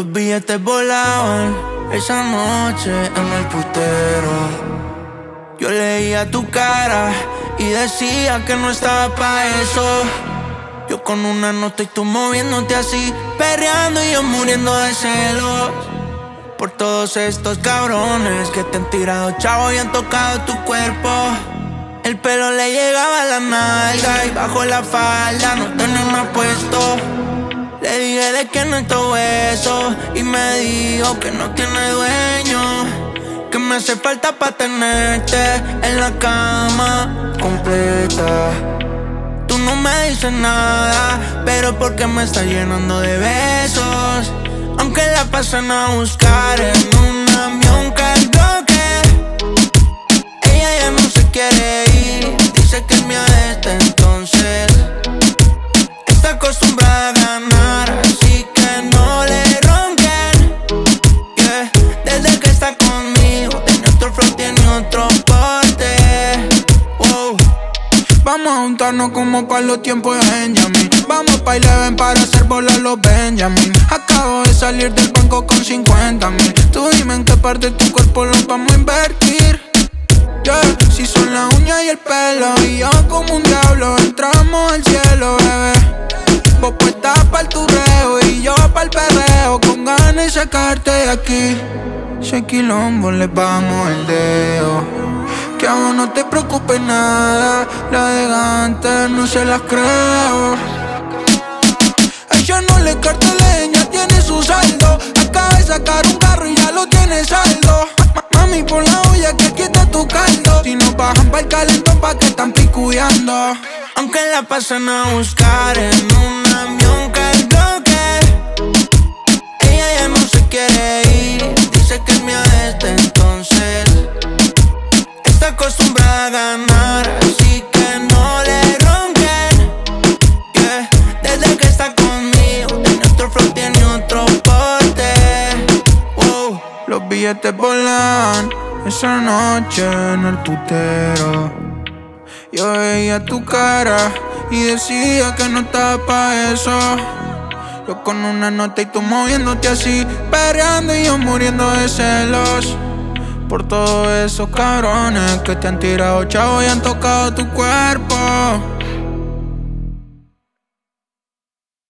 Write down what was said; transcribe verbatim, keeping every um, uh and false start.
Los billetes volaban esa noche en el putero. Yo leía tu cara y decía que no estaba pa' eso. Yo con una nota y tú moviéndote así, perreando y yo muriendo de celos por todos estos cabrones que te han tirado chavo y han tocado tu cuerpo. El pelo le llegaba a la nalga y bajo la falda no tenía nada puesto. Le dije de que no es todo eso y me dijo que no tiene dueño, que me hace falta pa' tenerte en la cama completa. Tú no me dices nada, pero porque me estás llenando de besos. Aunque la pasen a buscar en un avión cargo que ella ya no se quiere ir. Dice que es mía desde entonces. Está acostumbrada a ganar, así que no le ronquen, yeah. Desde que está conmigo tiene otro flow, tiene otro porte, wow. Vamos a juntarnos como para los tiempos de Benjamin. Vamos pa' Eleven para hacer volar los Benjamin. Acabo de salir del banco con cincuenta mil. Tú dime en qué parte de tu cuerpo lo vamos a invertir, yeah. Si son las uñas y el pelo y yo como un diablo entramos al cielo, bebé. Vos puestas pa'l turreo y yo pa'l perreo, con ganas de sacarte de aquí. Si quilombo le bajamos el dedo, que a vos no te preocupes nada. La de antes no se las creo. Ella no le carta leña, tiene su saldo. Acaba de sacar un carro y ya lo tiene saldo. Mami, por la olla que aquí está tu caldo. Si no bajan pa'l calentón, pa' que están picudeando. Aunque la pasen a buscar en un avión cargo que ella ya no se quiere ir. Dice que es mía desde entonces. Está acostumbrada a ganar, así que no le ronquen, yeah. Desde que está conmigo tiene otro flow, tiene otro porte, wow. Los billetes volan esa noche en el putero. Yo veía tu cara y decía que no estaba pa' eso. Yo con una nota y tú moviéndote así, perreando y yo muriendo de celos por todos esos cabrones que te han tirado chavo y han tocado tu cuerpo.